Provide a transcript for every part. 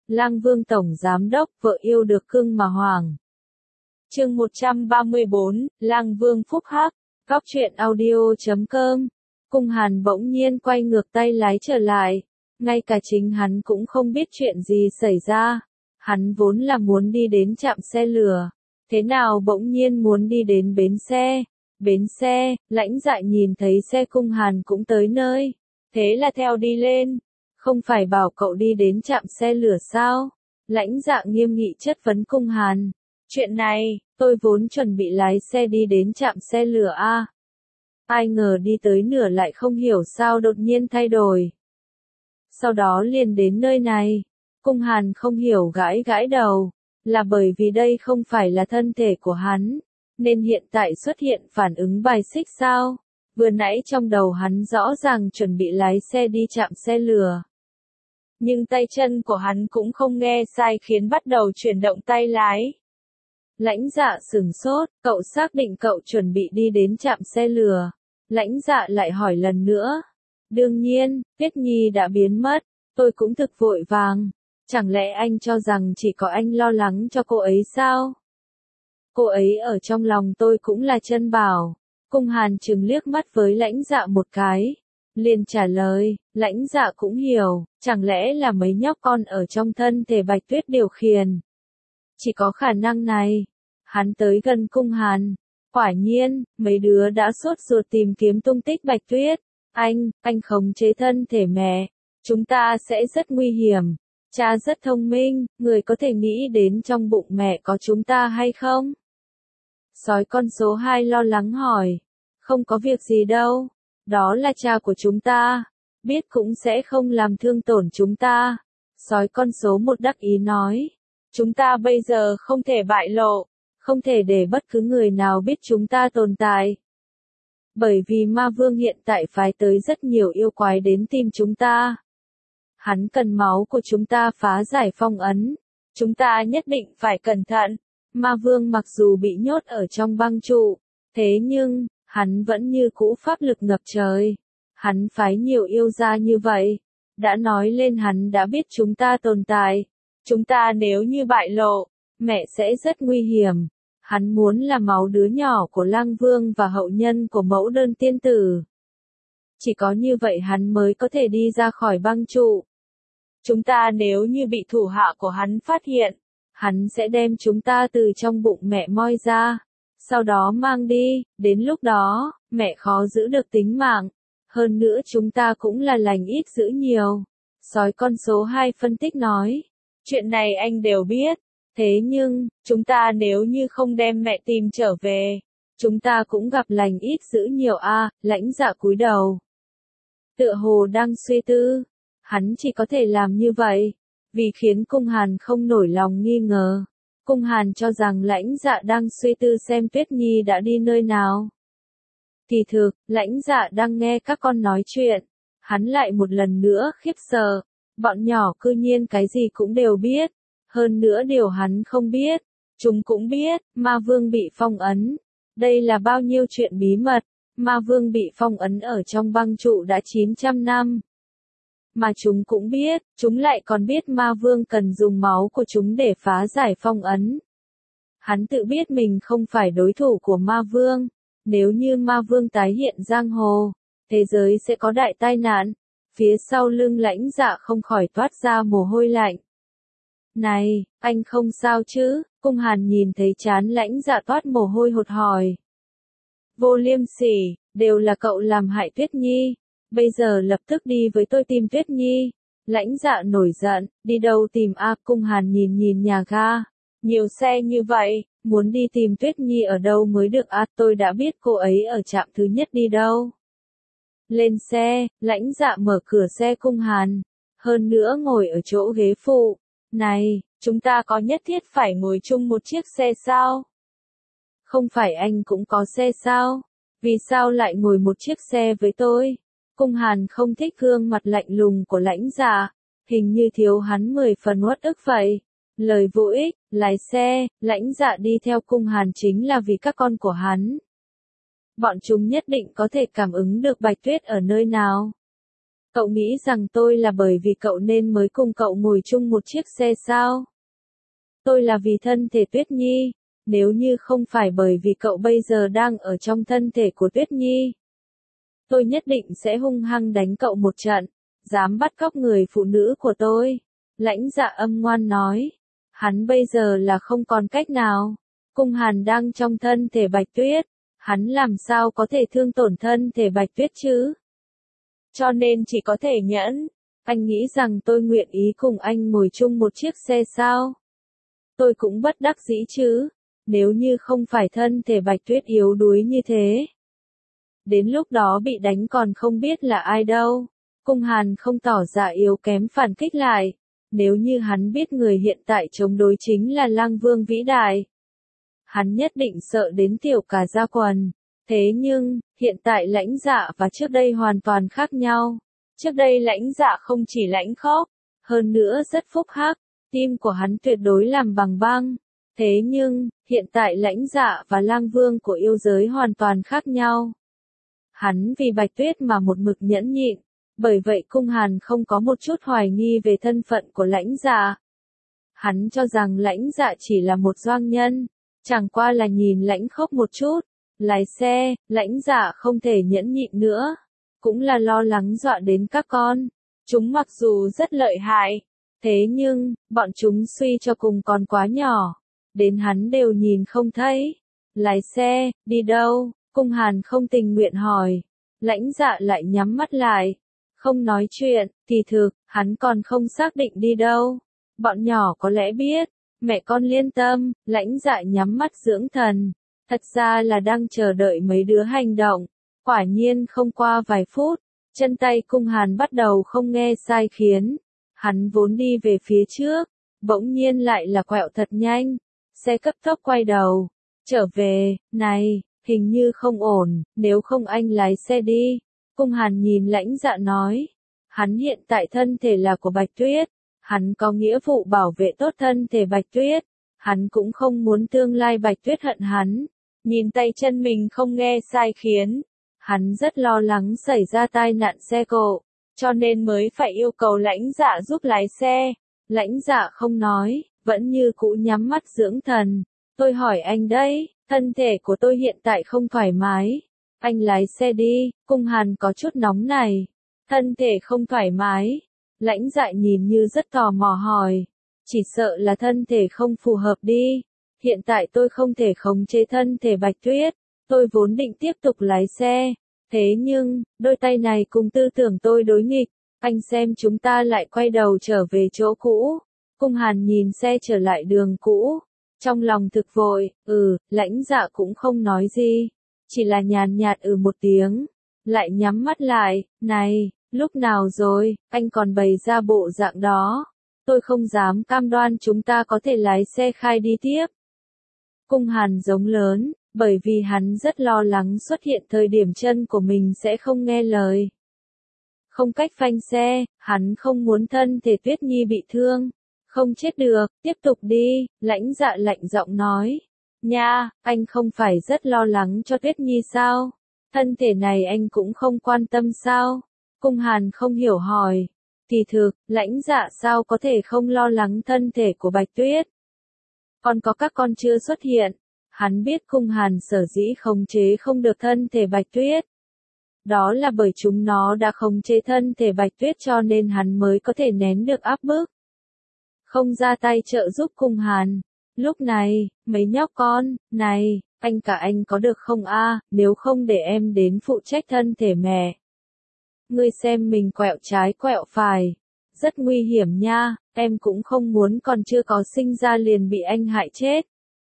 Lang Vương Tổng Giám Đốc, vợ yêu được cưng mà hoàng. Chương 134, Lang Vương phúc hắc, Góc truyện audio.com. Cung Hàn bỗng nhiên quay ngược tay lái trở lại. Ngay cả chính hắn cũng không biết chuyện gì xảy ra. Hắn vốn là muốn đi đến trạm xe lửa. Thế nào bỗng nhiên muốn đi đến bến xe? Bến xe, Lãnh Dạ nhìn thấy xe Cung Hàn cũng tới nơi. Thế là theo đi lên. Không phải bảo cậu đi đến trạm xe lửa sao? Lãnh Dạ nghiêm nghị chất vấn Cung Hàn. Chuyện này, tôi vốn chuẩn bị lái xe đi đến trạm xe lửa A. Ai ngờ đi tới nửa lại không hiểu sao đột nhiên thay đổi. Sau đó liền đến nơi này. Cung Hàn không hiểu gãi gãi đầu. Là bởi vì đây không phải là thân thể của hắn. Nên hiện tại xuất hiện phản ứng bài xích sao? Vừa nãy trong đầu hắn rõ ràng chuẩn bị lái xe đi trạm xe lửa. Nhưng tay chân của hắn cũng không nghe sai khiến bắt đầu chuyển động tay lái. Lãnh Dạ sửng sốt, cậu xác định cậu chuẩn bị đi đến trạm xe lửa. Lãnh Dạ lại hỏi lần nữa. Đương nhiên, Tuyết Nhi đã biến mất, tôi cũng thực vội vàng. Chẳng lẽ anh cho rằng chỉ có anh lo lắng cho cô ấy sao? Cô ấy ở trong lòng tôi cũng là chân bảo. Cung Hàn trừng liếc mắt với Lãnh Dạ một cái. Liền trả lời, Lãnh Dạ cũng hiểu, chẳng lẽ là mấy nhóc con ở trong thân thể Bạch Tuyết điều khiển. Chỉ có khả năng này. Hắn tới gần Cung Hàn. Quả nhiên, mấy đứa đã sốt ruột tìm kiếm tung tích Bạch Tuyết. Anh khống chế thân thể mẹ. Chúng ta sẽ rất nguy hiểm. Cha rất thông minh, người có thể nghĩ đến trong bụng mẹ có chúng ta hay không? Sói con số 2 lo lắng hỏi. Không có việc gì đâu. Đó là cha của chúng ta. Biết cũng sẽ không làm thương tổn chúng ta. Sói con số 1 đắc ý nói. Chúng ta bây giờ không thể bại lộ. Không thể để bất cứ người nào biết chúng ta tồn tại. Bởi vì ma vương hiện tại phái tới rất nhiều yêu quái đến tìm chúng ta. Hắn cần máu của chúng ta phá giải phong ấn. Chúng ta nhất định phải cẩn thận. Ma vương mặc dù bị nhốt ở trong băng trụ. Thế nhưng, hắn vẫn như cũ pháp lực ngập trời. Hắn phái nhiều yêu gia như vậy. Đã nói lên hắn đã biết chúng ta tồn tại. Chúng ta nếu như bại lộ, mẹ sẽ rất nguy hiểm. Hắn muốn là máu đứa nhỏ của Lang Vương và hậu nhân của mẫu đơn tiên tử. Chỉ có như vậy hắn mới có thể đi ra khỏi băng trụ. Chúng ta nếu như bị thủ hạ của hắn phát hiện, hắn sẽ đem chúng ta từ trong bụng mẹ moi ra. Sau đó mang đi, đến lúc đó, mẹ khó giữ được tính mạng. Hơn nữa chúng ta cũng là lành ít dữ nhiều. Sói con số 2 phân tích nói. Chuyện này anh đều biết. Thế nhưng, chúng ta nếu như không đem mẹ tìm trở về, chúng ta cũng gặp lành ít dữ nhiều a. Lãnh Dạ cúi đầu. Tựa hồ đang suy tư. Hắn chỉ có thể làm như vậy. Vì khiến Cung Hàn không nổi lòng nghi ngờ. Cung Hàn cho rằng Lãnh Dạ đang suy tư xem Tuyết Nhi đã đi nơi nào. Kỳ thực, Lãnh Dạ đang nghe các con nói chuyện. Hắn lại một lần nữa khiếp sợ. Bọn nhỏ cư nhiên cái gì cũng đều biết. Hơn nữa điều hắn không biết. Chúng cũng biết, ma vương bị phong ấn. Đây là bao nhiêu chuyện bí mật. Ma vương bị phong ấn ở trong băng trụ đã 900 năm. Mà chúng cũng biết, chúng lại còn biết ma vương cần dùng máu của chúng để phá giải phong ấn. Hắn tự biết mình không phải đối thủ của ma vương. Nếu như ma vương tái hiện giang hồ, thế giới sẽ có đại tai nạn. Phía sau lưng Lãnh Dạ không khỏi toát ra mồ hôi lạnh. Này, anh không sao chứ? Cung Hàn nhìn thấy trán Lãnh Dạ toát mồ hôi hột hỏi. Vô liêm sỉ, đều là cậu làm hại Tuyết Nhi. Bây giờ lập tức đi với tôi tìm Tuyết Nhi. Lãnh Dạ nổi giận, đi đâu tìm a? Cung Hàn nhìn nhà ga. Nhiều xe như vậy, muốn đi tìm Tuyết Nhi ở đâu mới được a? Tôi đã biết cô ấy ở trạm thứ nhất đi đâu. Lên xe, Lãnh Dạ mở cửa xe Cung Hàn. Hơn nữa ngồi ở chỗ ghế phụ. Này, chúng ta có nhất thiết phải ngồi chung một chiếc xe sao? Không phải anh cũng có xe sao? Vì sao lại ngồi một chiếc xe với tôi? Cung Hàn không thích gương mặt lạnh lùng của Lãnh Dạ. Hình như thiếu hắn 10 phần uất ức vậy. Lời vô ích, lái xe, Lãnh Dạ đi theo Cung Hàn chính là vì các con của hắn. Bọn chúng nhất định có thể cảm ứng được Bạch Tuyết ở nơi nào. Cậu nghĩ rằng tôi là bởi vì cậu nên mới cùng cậu ngồi chung một chiếc xe sao? Tôi là vì thân thể Tuyết Nhi, nếu như không phải bởi vì cậu bây giờ đang ở trong thân thể của Tuyết Nhi. Tôi nhất định sẽ hung hăng đánh cậu một trận, dám bắt cóc người phụ nữ của tôi. Lãnh Dạ âm ngoan nói. Hắn bây giờ là không còn cách nào. Cung Hàn đang trong thân thể Bạch Tuyết. Hắn làm sao có thể thương tổn thân thể Bạch Tuyết chứ? Cho nên chỉ có thể nhẫn. Anh nghĩ rằng tôi nguyện ý cùng anh ngồi chung một chiếc xe sao? Tôi cũng bất đắc dĩ chứ. Nếu như không phải thân thể Bạch Tuyết yếu đuối như thế. Đến lúc đó bị đánh còn không biết là ai đâu. Cung Hàn không tỏ ra yếu kém phản kích lại. Nếu như hắn biết người hiện tại chống đối chính là Lang Vương vĩ đại. Hắn nhất định sợ đến tiểu cả da quần. Thế nhưng, hiện tại Lãnh Dạ và trước đây hoàn toàn khác nhau. Trước đây Lãnh Dạ không chỉ lãnh khốc, hơn nữa rất phúc hắc, tim của hắn tuyệt đối làm bằng băng. Thế nhưng, hiện tại Lãnh Dạ và Lang Vương của yêu giới hoàn toàn khác nhau. Hắn vì Bạch Tuyết mà một mực nhẫn nhịn, bởi vậy Cung Hàn không có một chút hoài nghi về thân phận của Lãnh Dạ. Hắn cho rằng Lãnh Dạ chỉ là một doanh nhân, chẳng qua là nhìn lãnh khốc một chút. Lái xe, Lãnh Dạ không thể nhẫn nhịn nữa, cũng là lo lắng dọa đến các con. Chúng mặc dù rất lợi hại, thế nhưng, bọn chúng suy cho cùng còn quá nhỏ, đến hắn đều nhìn không thấy. Lái xe, đi đâu? Cung Hàn không tình nguyện hỏi. Lãnh Dạ lại nhắm mắt lại, không nói chuyện, kỳ thực, hắn còn không xác định đi đâu. Bọn nhỏ có lẽ biết, mẹ con liên tâm, Lãnh Dạ nhắm mắt dưỡng thần. Thật ra là đang chờ đợi mấy đứa hành động. Quả nhiên không qua vài phút, chân tay Cung Hàn bắt đầu không nghe sai khiến. Hắn vốn đi về phía trước, bỗng nhiên lại là quẹo thật nhanh. Xe cấp tốc quay đầu, trở về, này, hình như không ổn, nếu không anh lái xe đi. Cung Hàn nhìn Lãnh Dạ nói, hắn hiện tại thân thể là của Bạch Tuyết, hắn có nghĩa vụ bảo vệ tốt thân thể Bạch Tuyết, hắn cũng không muốn tương lai Bạch Tuyết hận hắn. Nhìn tay chân mình không nghe sai khiến, hắn rất lo lắng xảy ra tai nạn xe cộ, cho nên mới phải yêu cầu Lãnh Dạ giúp lái xe. Lãnh Dạ không nói, vẫn như cũ nhắm mắt dưỡng thần. Tôi hỏi anh đấy, thân thể của tôi hiện tại không thoải mái. Anh lái xe đi. Cung Hàn có chút nóng này. Thân thể không thoải mái. Lãnh Dạ nhìn như rất tò mò hỏi. Chỉ sợ là thân thể không phù hợp đi. Hiện tại tôi không thể khống chế thân thể Bạch Tuyết. Tôi vốn định tiếp tục lái xe. Thế nhưng, đôi tay này cùng tư tưởng tôi đối nghịch. Anh xem chúng ta lại quay đầu trở về chỗ cũ. Cung Hàn nhìn xe trở lại đường cũ. Trong lòng thực vội, Lãnh Dạ cũng không nói gì. Chỉ là nhàn nhạt một tiếng. Lại nhắm mắt lại, này, lúc nào rồi, anh còn bày ra bộ dạng đó. Tôi không dám cam đoan chúng ta có thể lái xe khai đi tiếp. Cung Hàn giống lớn, bởi vì hắn rất lo lắng xuất hiện thời điểm chân của mình sẽ không nghe lời. Không cách phanh xe, hắn không muốn thân thể Tuyết Nhi bị thương. Không chết được, tiếp tục đi, Lãnh Dạ lạnh giọng nói. Nha, anh không phải rất lo lắng cho Tuyết Nhi sao? Thân thể này anh cũng không quan tâm sao? Cung Hàn không hiểu hỏi. Kỳ thực, Lãnh Dạ sao có thể không lo lắng thân thể của Bạch Tuyết? Còn có các con chưa xuất hiện. Hắn biết Cung Hàn sở dĩ khống chế không được thân thể Bạch Tuyết. Đó là bởi chúng nó đã khống chế thân thể Bạch Tuyết cho nên hắn mới có thể nén được áp bức. Không ra tay trợ giúp Cung Hàn. Lúc này, mấy nhóc con, này, anh cả anh có được không a? Nếu không để em đến phụ trách thân thể mẹ. Ngươi xem mình quẹo trái quẹo phải. Rất nguy hiểm nha, em cũng không muốn còn chưa có sinh ra liền bị anh hại chết.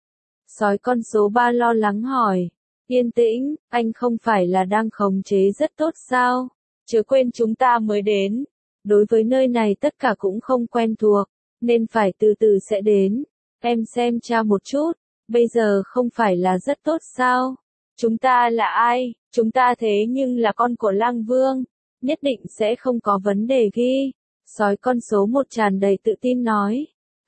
Sói con số 3 lo lắng hỏi. Yên tĩnh, anh không phải là đang khống chế rất tốt sao? Chớ quên chúng ta mới đến. Đối với nơi này tất cả cũng không quen thuộc, nên phải từ từ sẽ đến. Em xem cha một chút, bây giờ không phải là rất tốt sao? Chúng ta là ai? Chúng ta thế nhưng là con của Lang Vương, nhất định sẽ không có vấn đề ghi. Sói con số 1 tràn đầy tự tin nói.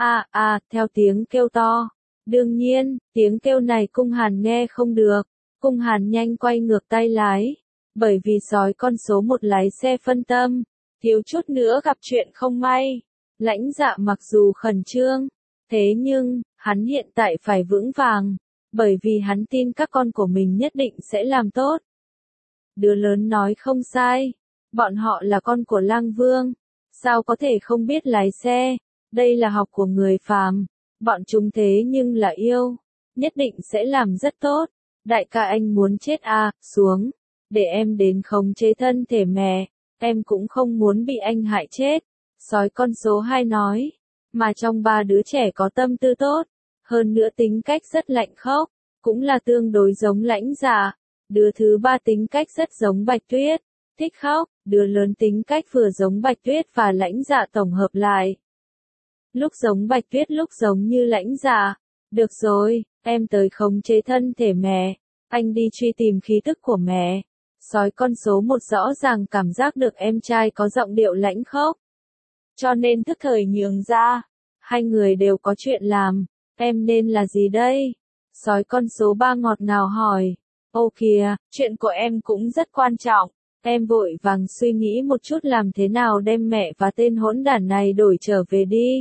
Theo tiếng kêu to. Đương nhiên, tiếng kêu này Cung Hàn nghe không được. Cung Hàn nhanh quay ngược tay lái. Bởi vì sói con số 1 lái xe phân tâm, thiếu chút nữa gặp chuyện không may. Lãnh Dạ mặc dù khẩn trương, thế nhưng, hắn hiện tại phải vững vàng, bởi vì hắn tin các con của mình nhất định sẽ làm tốt. Đứa lớn nói không sai, bọn họ là con của Lang Vương, sao có thể không biết lái xe, đây là học của người phàm, bọn chúng thế nhưng là yêu, nhất định sẽ làm rất tốt. Đại ca anh muốn chết à, xuống, để em đến khống chế thân thể mẹ, em cũng không muốn bị anh hại chết. Sói con số 2 nói, mà trong 3 đứa trẻ có tâm tư tốt, hơn nữa tính cách rất lạnh khốc, cũng là tương đối giống Lãnh Dạ. Đứa thứ 3 tính cách rất giống Bạch Tuyết, thích khóc, đứa lớn tính cách vừa giống Bạch Tuyết và Lãnh Dạ tổng hợp lại. Lúc giống Bạch Tuyết lúc giống như Lãnh Dạ. Được rồi, em tới khống chế thân thể mẹ, anh đi truy tìm khí tức của mẹ. Sói con số 1 rõ ràng cảm giác được em trai có giọng điệu lãnh khốc, cho nên thức thời nhường ra. Hai người đều có chuyện làm, em nên là gì đây? Sói con số 3 ngọt ngào hỏi. Ô kìa, chuyện của em cũng rất quan trọng. Em vội vàng suy nghĩ một chút làm thế nào đem mẹ và tên hỗn đản này đổi trở về đi.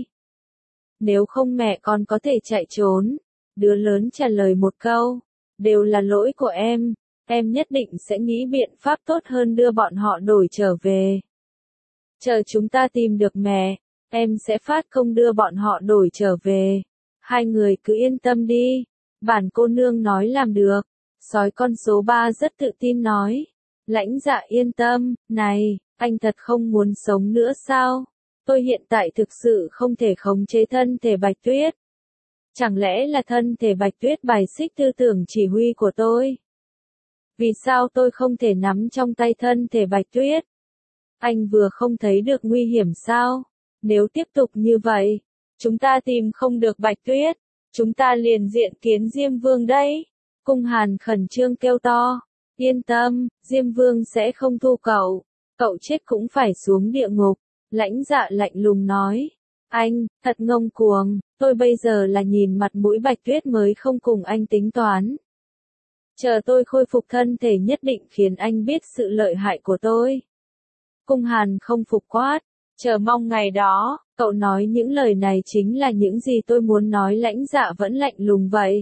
Nếu không mẹ con có thể chạy trốn. Đứa lớn trả lời một câu. Đều là lỗi của em nhất định sẽ nghĩ biện pháp tốt hơn đưa bọn họ đổi trở về. Chờ chúng ta tìm được mẹ, em sẽ phát công đưa bọn họ đổi trở về. Hai người cứ yên tâm đi, bản cô nương nói làm được. Sói con số 3 rất tự tin nói. Lãnh Dạ yên tâm, này, anh thật không muốn sống nữa sao? Tôi hiện tại thực sự không thể khống chế thân thể Bạch Tuyết. Chẳng lẽ là thân thể Bạch Tuyết bài xích tư tưởng chỉ huy của tôi? Vì sao tôi không thể nắm trong tay thân thể Bạch Tuyết? Anh vừa không thấy được nguy hiểm sao? Nếu tiếp tục như vậy, chúng ta tìm không được Bạch Tuyết, chúng ta liền diện kiến Diêm Vương đấy. Cung Hàn khẩn trương kêu to. Yên tâm, Diêm Vương sẽ không thu cậu chết cũng phải xuống địa ngục. Lãnh Dạ lạnh lùng nói. Anh, thật ngông cuồng, tôi bây giờ là nhìn mặt mũi Bạch Tuyết mới không cùng anh tính toán. Chờ tôi khôi phục thân thể nhất định khiến anh biết sự lợi hại của tôi. Cung Hàn không phục quát. Chờ mong ngày đó, cậu nói những lời này chính là những gì tôi muốn nói. Lãnh Dạ vẫn lạnh lùng vậy.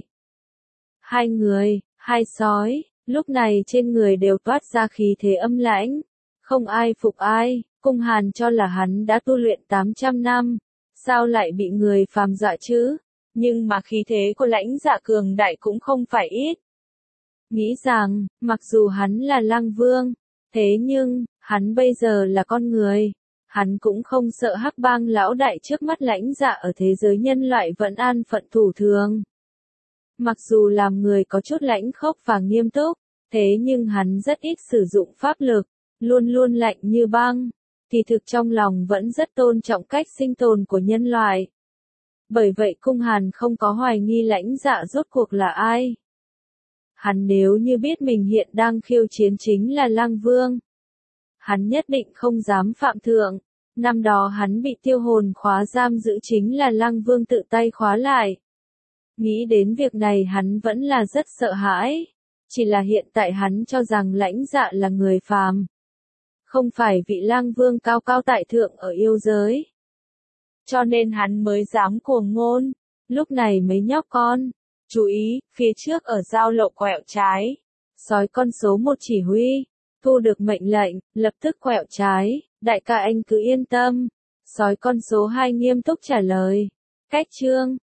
Hai người, hai sói, lúc này trên người đều toát ra khí thế âm lãnh. Không ai phục ai, Cung Hàn cho là hắn đã tu luyện 800 năm. Sao lại bị người phàm dọa chứ? Nhưng mà khí thế của Lãnh Dạ cường đại cũng không phải ít. Nghĩ rằng, mặc dù hắn là Lang Vương, thế nhưng, hắn bây giờ là con người. Hắn cũng không sợ Hắc Bang lão đại trước mắt Lãnh Dạ ở thế giới nhân loại vẫn an phận thủ thường. Mặc dù làm người có chút lãnh khốc và nghiêm túc, thế nhưng hắn rất ít sử dụng pháp lực, luôn luôn lạnh như băng, thì thực trong lòng vẫn rất tôn trọng cách sinh tồn của nhân loại. Bởi vậy Cung Hàn không có hoài nghi Lãnh Dạ rốt cuộc là ai. Hắn nếu như biết mình hiện đang khiêu chiến chính là Lang Vương, hắn nhất định không dám phạm thượng. Năm đó hắn bị tiêu hồn khóa giam giữ chính là Lang Vương tự tay khóa lại. Nghĩ đến việc này hắn vẫn là rất sợ hãi. Chỉ là hiện tại hắn cho rằng Lãnh Dạ là người phàm, không phải vị Lang Vương cao cao tại thượng ở yêu giới. Cho nên hắn mới dám cuồng ngôn. Lúc này mấy nhóc con, chú ý, phía trước ở giao lộ quẹo trái. Sói con số 1 chỉ huy, thu được mệnh lệnh, lập tức quẹo trái. Đại ca anh cứ yên tâm. Sói con số 2 nghiêm túc trả lời. Cách chương